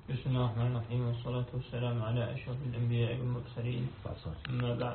بسم الله الرحمن الرحيم، والصلاة والسلام على أشرف الأنبياء والمرسلين. أما بعد،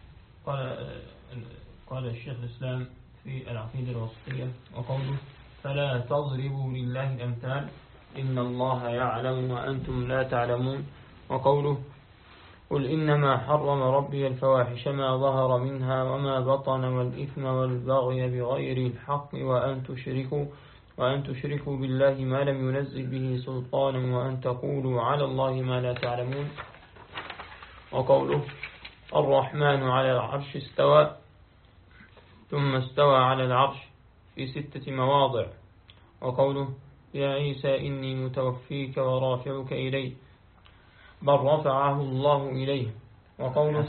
قال الشيخ الإسلام في العقيدة الوسطية وقوله: فلا تضربوا لله الأمثال إن الله يعلم وأنتم لا تعلمون. وقوله: قل إنما حرم ربي الفواحش ما ظهر منها وما بطن والإثم والبغي بغير الحق وأن تشركوا بالله ما لم ينزل به سلطانا وأن تقولوا على الله ما لا تعلمون. وقوله: الرحمن على العرش استوى ثم استوى على العرش في 6 مواضع. وقوله: يا عيسى إني متوفيك ورافعك إلي، بل رفعه الله إليه. وقوله: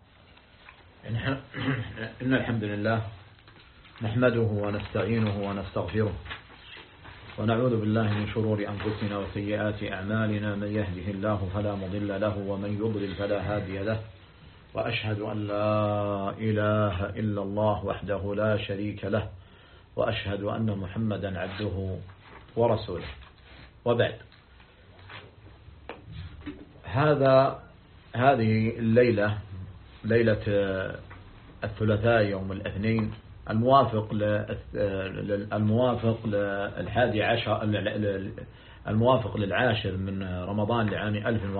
إن الحمد لله نحمده ونستعينه ونستغفره ونعوذ بالله من شرور أنفسنا وسيئات أعمالنا، من يهده الله فلا مضل له ومن يضلل فلا هادي له، وأشهد أن لا إله إلا الله وحده لا شريك له، وأشهد أن محمدا عبده ورسوله. وبعد، هذه الليلة، ليلة الثلاثاء يوم الاثنين الموافق للعاشر من رمضان لعام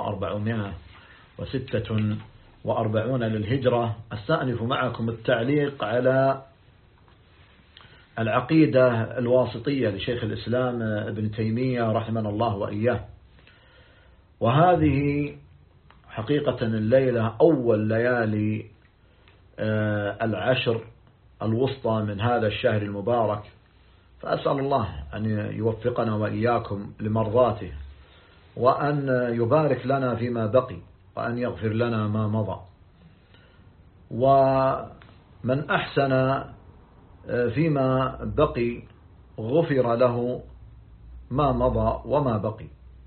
1446 للهجرة. أستأنف معكم التعليق على العقيدة الواسطية لشيخ الإسلام ابن تيمية رحمه الله وإياه. وهذه حقيقة الليلة أول ليالي العشر الوسطى من هذا الشهر المبارك، فأسأل الله أن يوفقنا وإياكم لمرضاته، وأن يبارك لنا فيما بقي، وأن يغفر لنا ما مضى. ومن أحسن فيما بقي غفر له ما مضى وما بقي.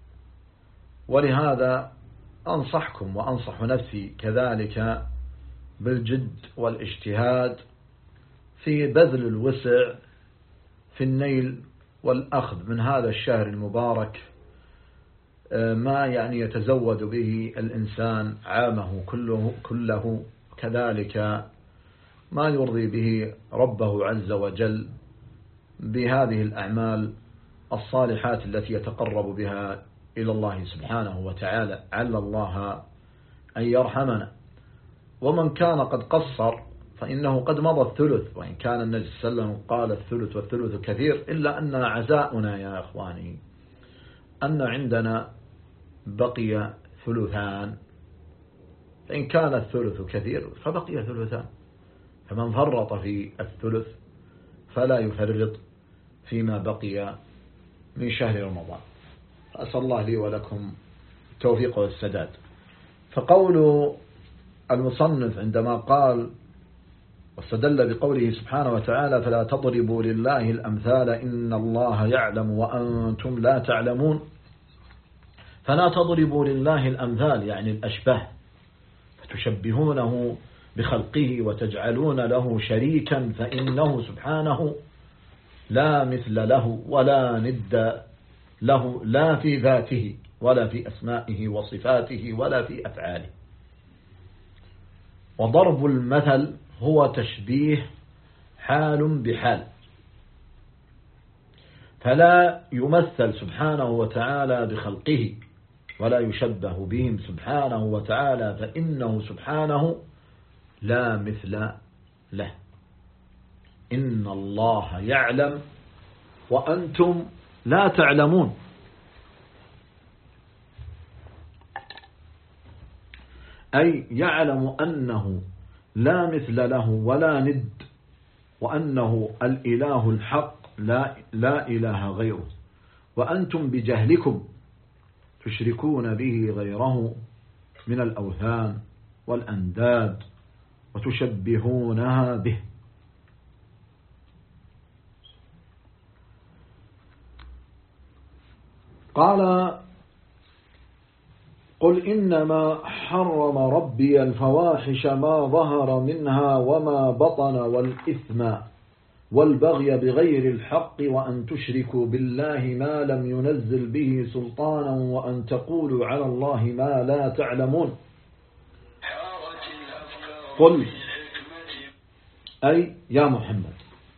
ولهذا أنصحكم وأنصح نفسي كذلك بالجد والاجتهاد في بذل الوسع في النيل والأخذ من هذا الشهر المبارك، ما يتزود به الإنسان عامه كله، كذلك ما يرضي به ربه عز وجل بهذه الأعمال الصالحات التي يتقرب بها إلى الله سبحانه وتعالى، عل الله أن يرحمنا. ومن كان قد قصر فإنه قد مضى الثلث، وإن كان النبي صلى الله عليه وسلم قال الثلث والثلث كثير، إلا أن عزاؤنا يا إخواني أن عندنا بقي ثلثان، فإن كان الثلث كثير فبقي ثلثان، فمن فرط في الثلث فلا يفرط فيما بقي من شهر رمضان. أسأل الله لي ولكم التوفيق والسداد. فقول المصنف عندما قال واستدل بقوله سبحانه وتعالى: فلا تضربوا لله الأمثال إن الله يعلم وأنتم لا تعلمون. فلا تضربوا لله الأمثال يعني الأشباه، فتشبهونه بخلقه وتجعلون له شريكا، فإنه سبحانه لا مثل له ولا ند له، لا في ذاته ولا في أسمائه وصفاته ولا في أفعاله. وضرب المثل هو تشبيه حال بحال، فلا يمثل سبحانه وتعالى بخلقه ولا يشبه بهم سبحانه وتعالى، فإنه سبحانه لا مثل له. إن الله يعلم وأنتم لا تعلمون. أي يعلم أنه لا مثل له ولا ند، وأنه الإله الحق لا إله غيره، وأنتم بجهلكم تشركون به غيره من الأوثان والأنداد وتشبهونها به. قال: قل إنما حرم ربي الفواحش ما ظهر منها وما بطن والإثم والبغي بغير الحق وأن تشركوا بالله ما لم ينزل به سلطانا وأن تقولوا على الله ما لا تعلمون. قل أي يا محمد.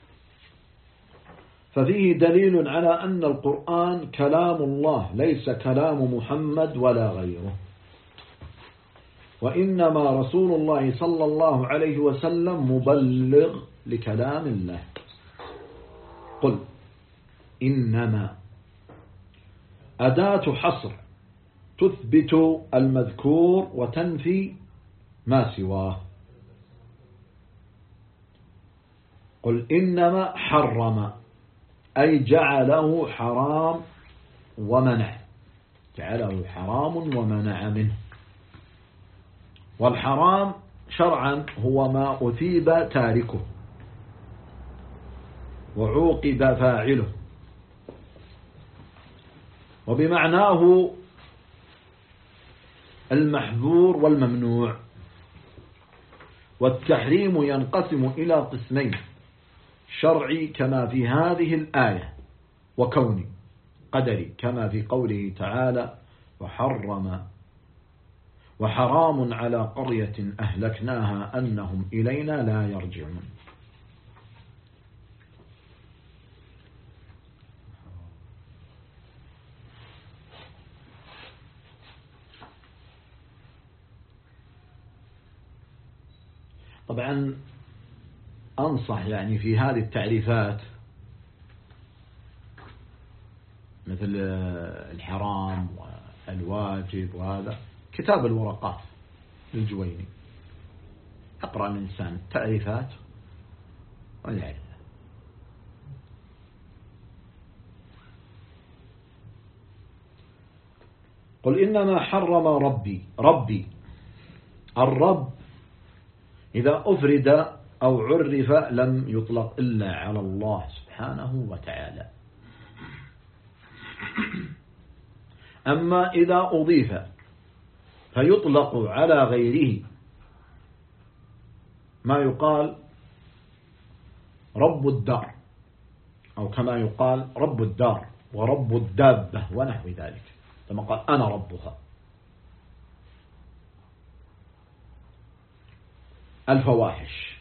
ففيه دليل على أن القرآن كلام الله ليس كلام محمد ولا غيره، وإنما رسول الله صلى الله عليه وسلم مبلغ لكلام الله. قل إنما أداة حصر تثبت المذكور وتنفي ما سواه. قل إنما حرم أي جعله حرام ومنع، جعله حرام ومنع منه. والحرام شرعا هو ما أثيب تاركه وعوقب فاعله، وبمعناه المحظور والممنوع. والتحريم ينقسم إلى قسمين: شرعي كما في هذه الآية، وكوني قدري كما في قوله تعالى: وحرام على قرية أهلكناها أنهم إلينا لا يرجعون. طبعا أنصح يعني في هذه التعريفات مثل الحرام والواجب وهذا كتاب الورقات للجويني، أقرأ الإنسان تعريفات ويعرف. قل إنما حرم ربي. الرب إذا أفرد أو عرف لم يطلق إلا على الله سبحانه وتعالى. أما إذا أضيف فيطلق على غيره، ما يقال رب الدار، أو كما يقال رب الدار ورب الدابة ونحو ذلك، كما قال أنا ربها. الفواحش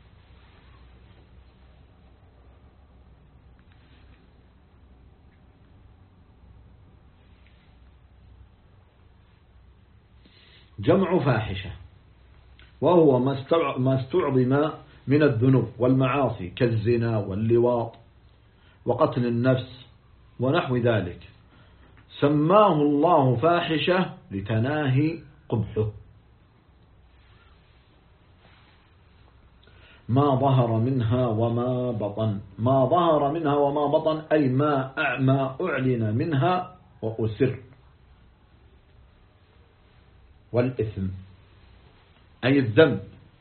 جمع فاحشة، وهو ما استعظم من الذنوب والمعاصي كالزنا واللواط وقتل النفس ونحو ذلك، سماه الله فاحشة لتناهي قبحه. ما ظهر منها وما بطن. ما ظهر منها وما بطن أي ما أعلن منها وأسر. والإثم أي الذنب.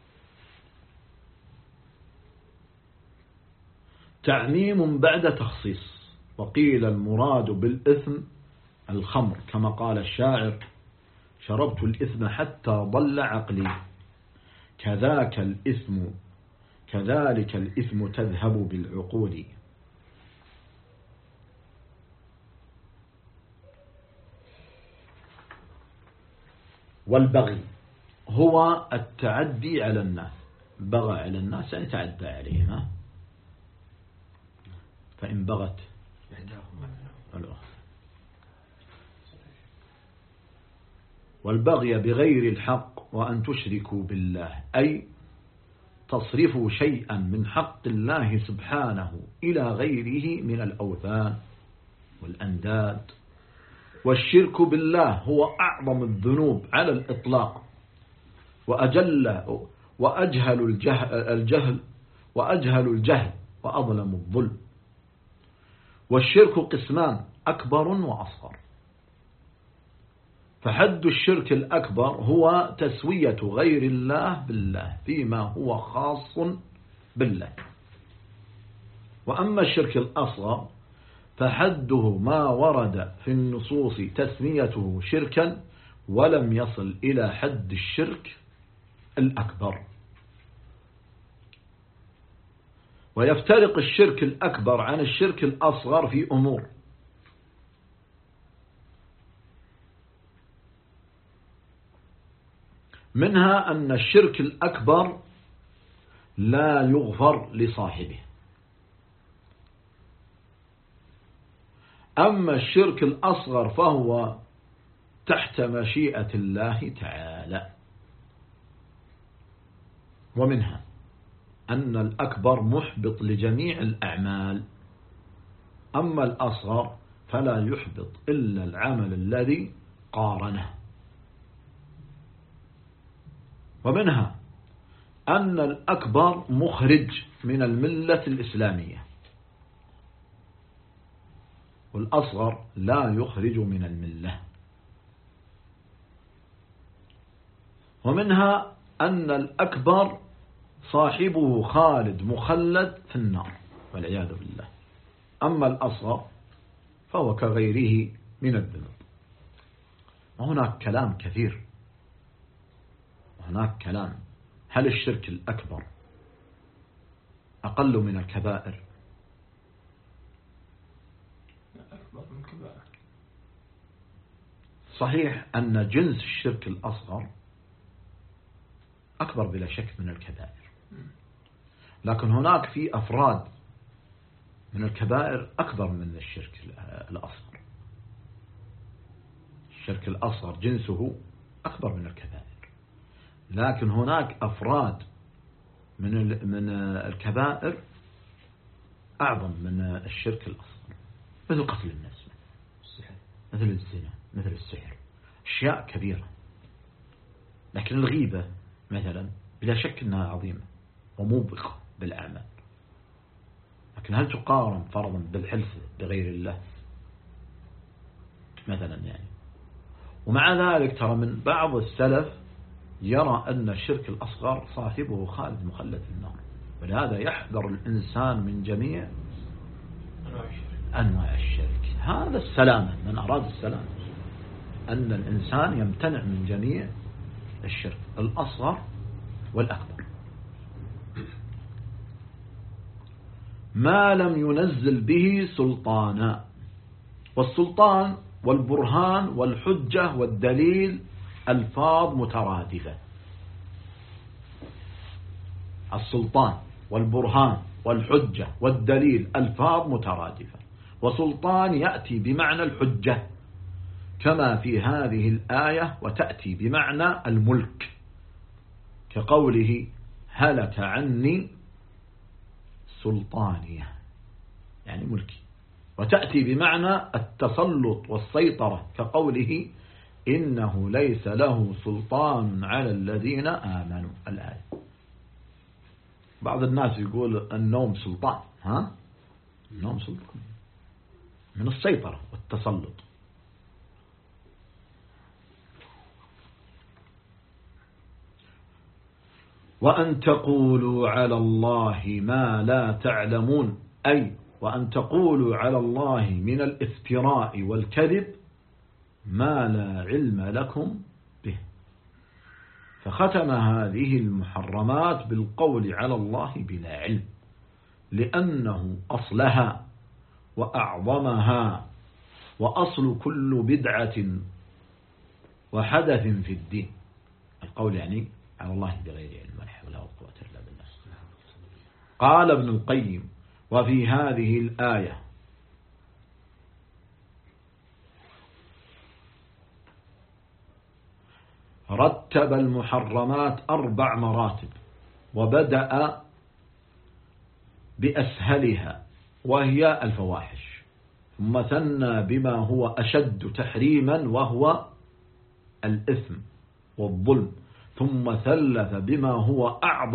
تعميم بعد تخصيص. وقيل المراد بالإثم الخمر، كما قال الشاعر: شربت الإثم حتى ضل عقلي، كذلك الإثم تذهب بالعقول. والبغي هو التعدي على الناس. بغى على الناس يعني تعدى عليهم. فإن بغت والبغي بغير الحق وأن تشركوا بالله أي تصرفوا شيئا من حق الله سبحانه إلى غيره من الأوثان والأنداد. والشرك بالله هو أعظم الذنوب على الإطلاق، وأجهل الجهل وأظلم الظلم. والشرك قسمان: أكبر وأصغر. فحد الشرك الأكبر هو تسوية غير الله بالله فيما هو خاص بالله. وأما الشرك الأصغر فحده ما ورد في النصوص تسميته شركا ولم يصل إلى حد الشرك الأكبر. ويفترق الشرك الأكبر عن الشرك الأصغر في أمور. منها أن الشرك الأكبر لا يغفر لصاحبه، أما الشرك الأصغر فهو تحت مشيئة الله تعالى. ومنها أن الأكبر محبط لجميع الأعمال، أما الأصغر فلا يحبط إلا العمل الذي قارنه. ومنها أن الأكبر مخرج من الملة الإسلامية، والأصغر لا يخرج من الملة. ومنها أن الأكبر صاحبه خالد مخلد في النار والعياذ بالله، أما الأصغر فهو كغيره من الذنوب. وهناك كلام كثير، وهناك كلام: هل الشرك الأكبر أقل من الكبائر؟ أكبر من الكبائر. صحيح أن جنس الشرك الأصغر أكبر بلا شك من الكبائر، لكن هناك في أفراد من الكبائر أكبر من الشرك الأصغر. الشرك الأصغر جنسه أكبر من الكبائر، لكن هناك أفراد من الكبائر أعظم من الشرك الأصغر، مثل قتل الناس، مثل الزنا، مثل السحر، أشياء كبيرة. لكن الغيبة مثلا بلا شك أنها عظيمة وموبقة بالأعمال، لكن هل تقارن فرضا بالحلف بغير الله مثلا يعني؟ ومع ذلك ترى من بعض السلف يرى أن الشرك الأصغر صاحبه خالد مخلد في النار، ولهذا يحذر الإنسان من جميع أنواع الشرك. هذا السلامة، من أراد السلامة أن الإنسان يمتنع من جميع الشرك الأصغر والأكبر ما لم ينزل به سلطانا. والسلطان والبرهان والحجة والدليل ألفاظ مترادفة. السلطان والبرهان والحجة والدليل ألفاظ مترادفة، وسلطان يأتي بمعنى الحجة كما في هذه الآية، وتأتي بمعنى الملك كقوله هلك عني سلطانية يعني ملكي، وتأتي بمعنى التسلط والسيطرة كقوله إنه ليس له سلطان على الذين آمنوا الآية. بعض الناس يقول النوم سلطان، النوم سلطان من السيطرة والتسلط. وأن تقولوا على الله ما لا تعلمون، أي وأن تقولوا على الله من الافتراء والكذب ما لا علم لكم به. فختم هذه المحرمات بالقول على الله بلا علم، لأنه أصلها وأعظمها وأصل كل بدعة وحدث في الدين. القول يعني على الله بغير علم، ولا حول ولا قوة إلا بالله. قال ابن القيم: وفي هذه الآية رتب المحرمات 4 مراتب، وبدأ بأسهلها وهي الفواحش، ثم ثنى بما هو أشد تحريما وهو الإثم والظلم، ثم ثلث بما هو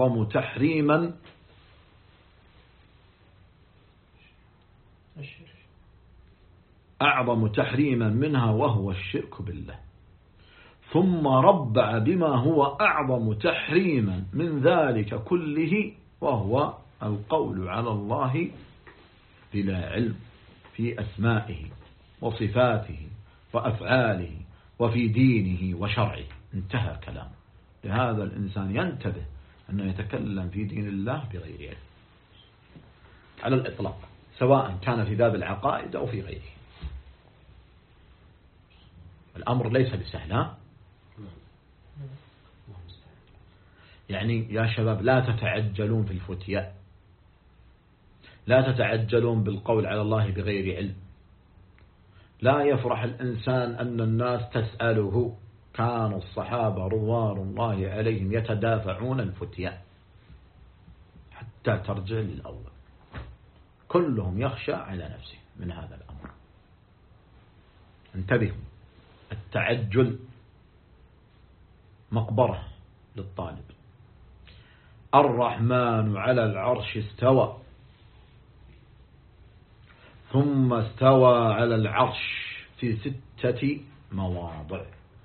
أعظم تحريما منها وهو الشرك بالله، ثم ربع بما هو أعظم تحريما من ذلك كله وهو القول على الله بلا علم في أسمائه وصفاته وأفعاله وفي دينه وشرعه. انتهى كلامه. لهذا الإنسان ينتبه أنه يتكلم في دين الله بغير علم. على الإطلاق، سواء كان في باب العقائد أو في غيره. الأمر ليس بسهل. يعني يا شباب لا تتعجلون في الفتيا، لا تتعجلون بالقول على الله بغير علم. لا يفرح الإنسان أن الناس تسأله. كان الصحابة رضوان الله عليهم يتدافعون الفتيا حتى ترجع للأول، كلهم يخشى على نفسه من هذا الأمر. انتبهوا، التعجل مقبرة للطالب. الرحمن على العرش استوى، ثم استوى على العرش في 6 مواضع.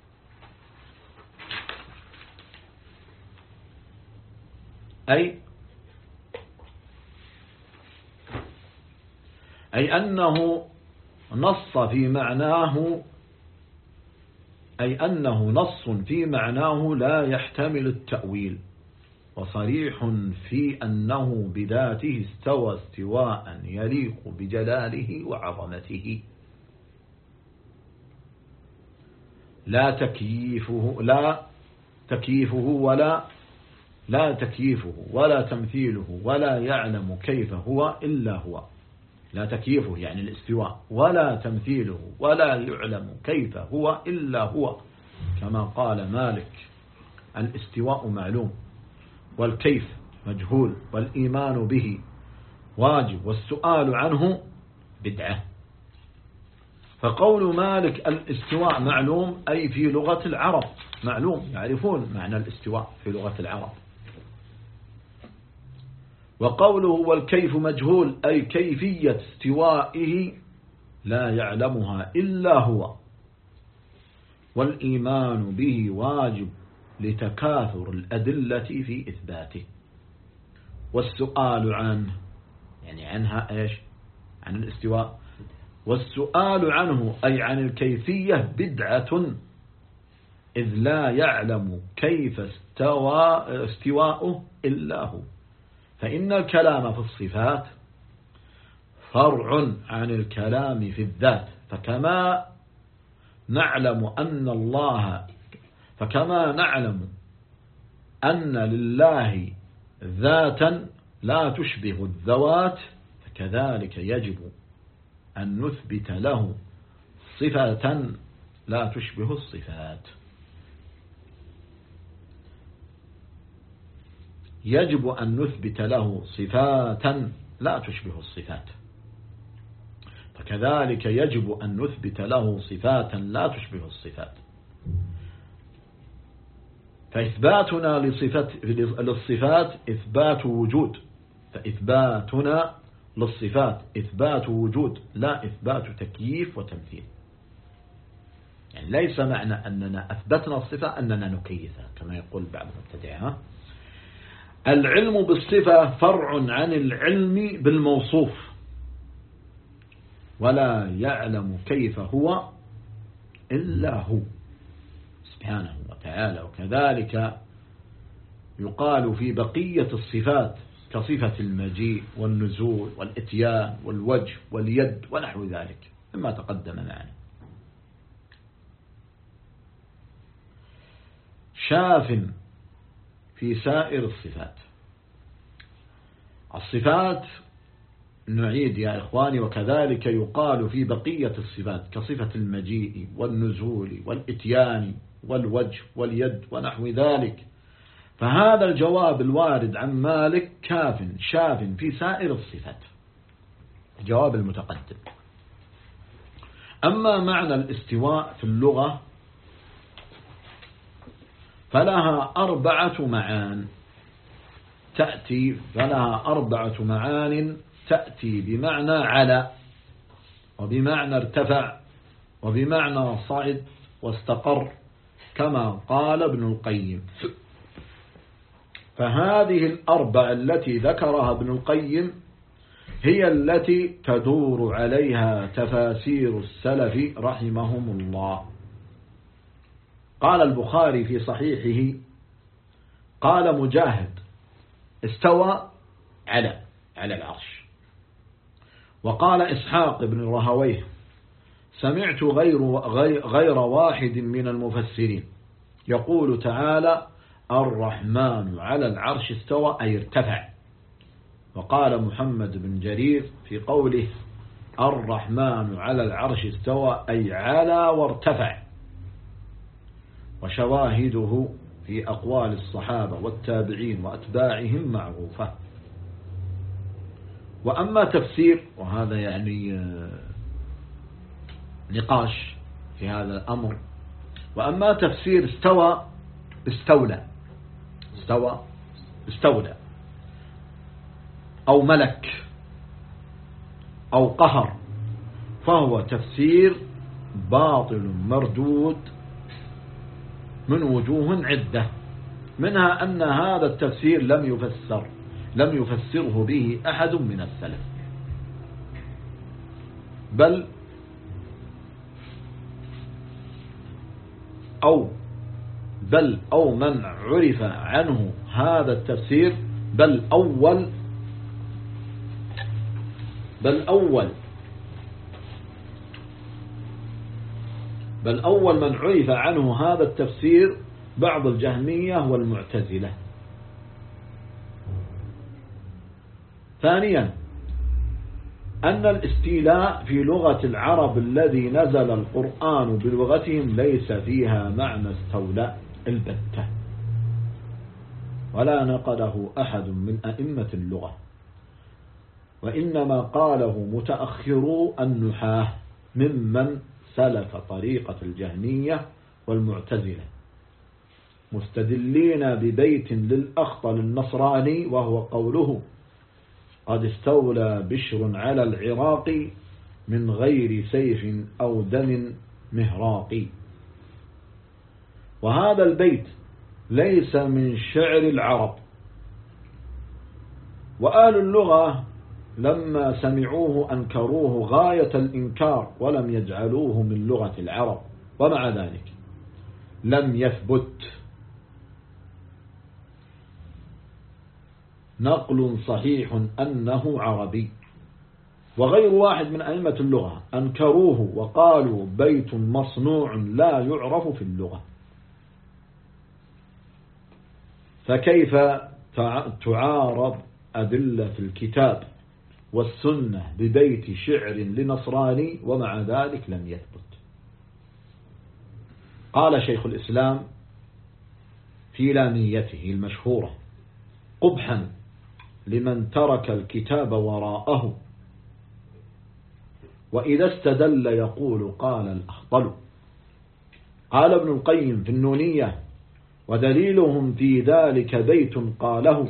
أي أنه نص في معناه، أي أنه نص في معناه لا يحتمل التأويل، وصريح في أنه بذاته استوى استواء يليق بجلاله وعظمته، لا تكييفه ولا تمثيله ولا يعلم كيف هو إلا هو. لا تكييفه يعني الاستواء، ولا تمثيله ولا يعلم كيف هو إلا هو، كما قال مالك: الاستواء معلوم والكيف مجهول والإيمان به واجب والسؤال عنه بدعة. فقول مالك الاستواء معلوم أي في لغة العرب معلوم، يعرفون معنى الاستواء في لغة العرب. وقوله والكيف مجهول أي كيفية استوائه لا يعلمها إلا هو، والإيمان به واجب لتكاثر الأدلة في إثباته. والسؤال عنه يعني عنها إيش؟ عن الاستواء. والسؤال عنه أي عن الكيفية بدعة، إذ لا يعلم كيف استواؤه إلا هو. فإن الكلام في الصفات فرع عن الكلام في الذات، فكما نعلم أن لله ذاتا لا تشبه الذوات، فكذلك يجب أن نثبت له صفة لا تشبه الصفات. يجب أن نثبت له صفاتا لا تشبه الصفات، فكذلك يجب أن نثبت له صفاتا لا تشبه الصفات. فإثباتنا للصفات إثبات وجود، فإثباتنا للصفات إثبات وجود لا إثبات تكييف وتمثيل. يعني ليس معنى أننا أثبتنا الصفة أننا نكيفها كما يقول بعض المبتدعين. العلم بالصفة فرع عن العلم بالموصوف، ولا يعلم كيف هو إلا هو سبحانه وتعالى. وكذلك يقال في بقية الصفات كصفة المجيء والنزول والإتيان والوجه واليد ونحو ذلك مما تقدم معنا. شاف في سائر الصفات. الصفات نعيد يا إخواني، وكذلك يقال في بقية الصفات كصفة المجيء والنزول والإتيان والوجه واليد ونحو ذلك. فهذا الجواب الوارد عن مالك شاف في سائر الصفات، الجواب المتقدم. أما معنى الاستواء في اللغة فلها 4 معان تأتي بمعنى على، وبمعنى ارتفع، وبمعنى صعد واستقر، كما قال ابن القيم. فهذه 4 التي ذكرها ابن القيم هي التي تدور عليها تفاسير السلف رحمهم الله. قال البخاري في صحيحه: قال مجاهد: استوى على العرش. وقال إسحاق بن راهويه: سمعت غير واحد من المفسرين يقول تعالى: الرحمن على العرش استوى أي ارتفع. وقال محمد بن جرير في قوله: الرحمن على العرش استوى أي علا وارتفع. وشواهده في أقوال الصحابة والتابعين وأتباعهم معروفة. وأما تفسير، وهذا يعني نقاش في هذا الأمر، وأما تفسير استوى استولى أو ملك أو قهر، فهو تفسير باطل مردود من وجوه عدة، منها أن هذا التفسير لم يفسره به أحد من السلف، بل أو من عرف عنه هذا التفسير، بل أول من عرف عنه هذا التفسير بعض الجهمية والمعتزلة. ثانيا، أن الاستيلاء في لغة العرب الذي نزل القرآن بلغتهم ليس فيها معنى استولى البتة، ولا نقله أحد من أئمة اللغة، وإنما قاله متأخرو النحاة ممن سلف طريقة الجهمية والمعتزلة، مستدلين ببيت للأخطل النصراني، وهو قوله: قد استولى بشر على العراق من غير سيف أو دم مهراق. وهذا البيت ليس من شعر العرب، وآل اللغة لما سمعوه أنكروه غاية الإنكار ولم يجعلوه من لغة العرب، ومع ذلك لم يثبت نقل صحيح أنه عربي. وغير واحد من أئمة اللغة أنكروه وقالوا بيت مصنوع لا يعرف في اللغة. فكيف تعارض أدلة الكتاب والسنة ببيت شعر لنصراني ومع ذلك لم يثبت؟ قال شيخ الإسلام في لاميته المشهورة: قبحا لمن ترك الكتاب وراءه، وإذا استدل يقول قال الأخطل. قال ابن القيم في النونية: ودليلهم في ذلك بيت قاله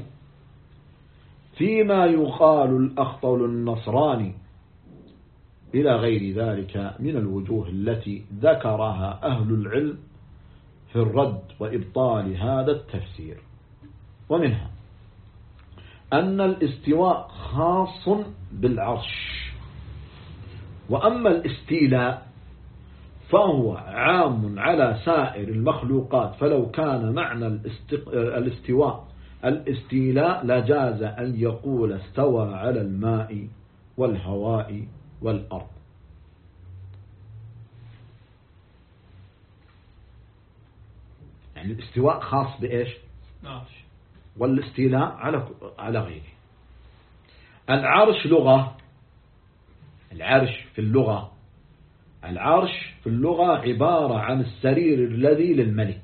فيما يقال الأخطل النصراني، إلى غير ذلك من الوجوه التي ذكرها أهل العلم في الرد وإبطال هذا التفسير. ومنها أن الاستواء خاص بالعرش، وأما الاستيلاء فهو عام على سائر المخلوقات، فلو كان معنى الاستيلاء لجاز أن يقول استوى على الماء والهواء والأرض. يعني الاستواء خاص بإيش؟ والاستيلاء على غيره. العرش لغة، العرش في اللغة عبارة عن السرير الذي للملك،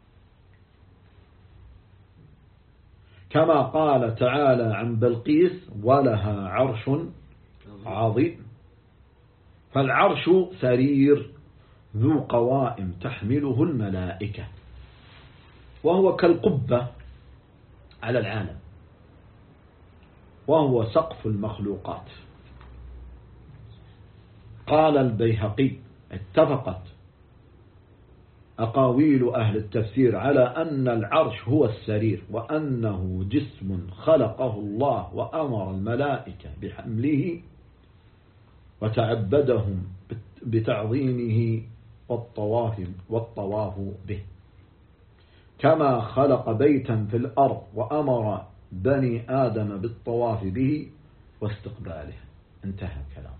كما قال تعالى عن بلقيس: ولها عرش عظيم. فالعرش سرير ذو قوائم تحمله الملائكة، وهو كالقبة على العالم، وهو سقف المخلوقات. قال البيهقي: اتفقت أقاويل أهل التفسير على أن العرش هو السرير، وأنه جسم خلقه الله وأمر الملائكة بحمله وتعبدهم بتعظيمه والطواف به، كما خلق بيتا في الأرض وأمر بني آدم بالطواف به واستقباله. انتهى الكلام.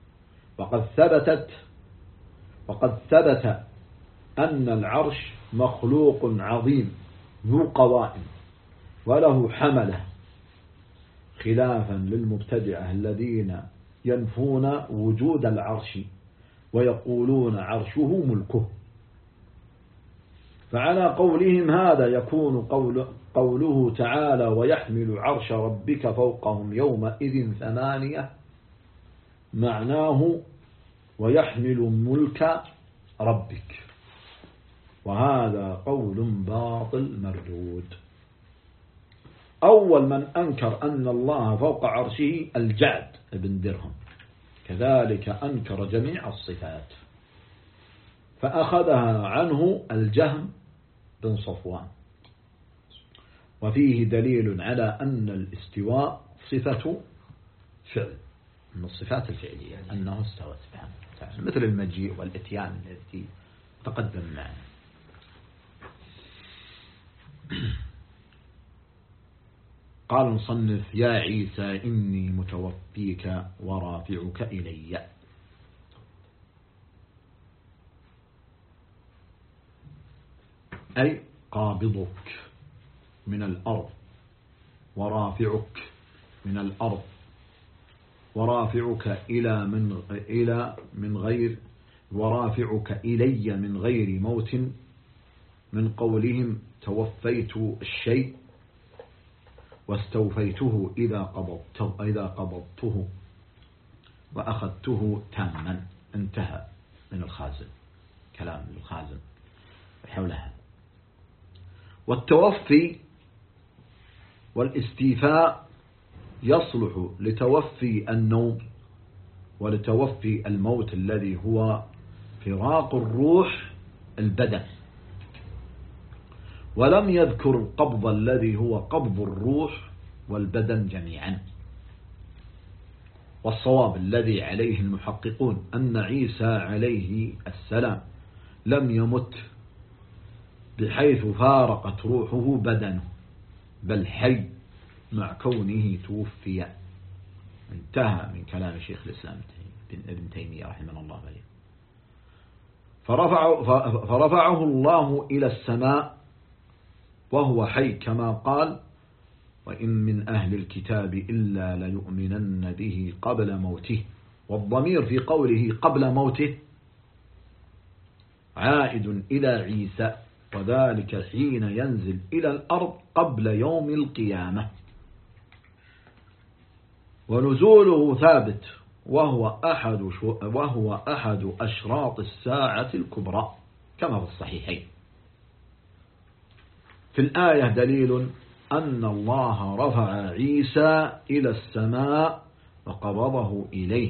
وقد ثبت أن العرش مخلوق عظيم ذو قوائم وله حملة، خلافا للمبتدعة الذين ينفون وجود العرش ويقولون عرشه ملكه. فعلى قولهم هذا يكون قوله تعالى ويحمل عرش ربك فوقهم يومئذ ثمانية، معناه ويحمل ملك ربك، وهذا قول باطل مردود. أول من أنكر أن الله فوق عرشه الجعد بن درهم، كذلك أنكر جميع الصفات، فأخذها عنه الجهم بن صفوان. وفيه دليل على أن الاستواء صفة فعل من الصفات الفعلية، أنه استوى سبحانه وتعالى، مثل المجيء والإتيان التي تقدم معنا. قال المصنف يا عيسى إني متوفيك ورافعك إلي، أي قابضك من الأرض ورافعك من الأرض، ورافعك ورافعك إلي من غير موت، من قولهم توفيت الشيء واستوفيته إذا قبضته وأخذته تاما. انتهى من الخازن، كلام الخازن حولها. والتوفي والاستيفاء يصلح لتوفي النوم ولتوفي الموت الذي هو فراق الروح البدن، ولم يذكر القبض الذي هو قبض الروح والبدن جميعا. والصواب الذي عليه المحققون أن عيسى عليه السلام لم يمت بحيث فارقت روحه بدنه، بل حي مع كونه توفي. انتهى من كلام شيخ الإسلام ابن تيمية رحمه الله عليه. فرفعه الله إلى السماء وهو حي كما قال وإن من أهل الكتاب إلا ليؤمنن به قبل موته. والضمير في قوله قبل موته عائد إلى عيسى، وذلك حين ينزل إلى الأرض قبل يوم القيامة. ونزوله ثابت وهو أحد أشراط الساعة الكبرى كما في الصحيحين. في الآية دليل أن الله رفع عيسى إلى السماء وقبضه إليه،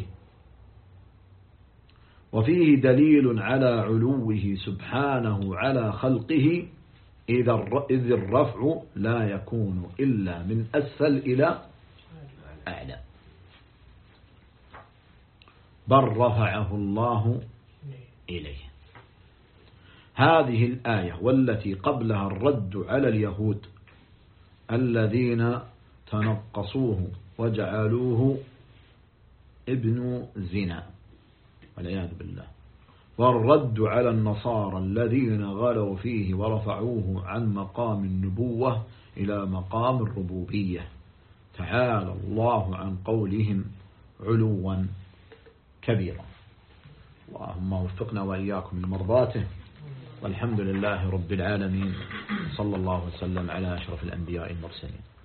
وفيه دليل على علوه سبحانه على خلقه، إذ الرفع لا يكون إلا من أسفل إلى أعلى، بل رفعه الله إليه. هذه الآية والتي قبلها الرد على اليهود الذين تنقصوه وجعلوه ابن زنا والعياذ بالله، والرد على النصارى الذين غلوا فيه ورفعوه عن مقام النبوة إلى مقام الربوبية. تعالى الله عن قولهم علوا كبيرا. اللهم وفقنا وإياكم لمرضاته، والحمد لله رب العالمين، صلى الله وسلم على أشرف الأنبياء المرسلين.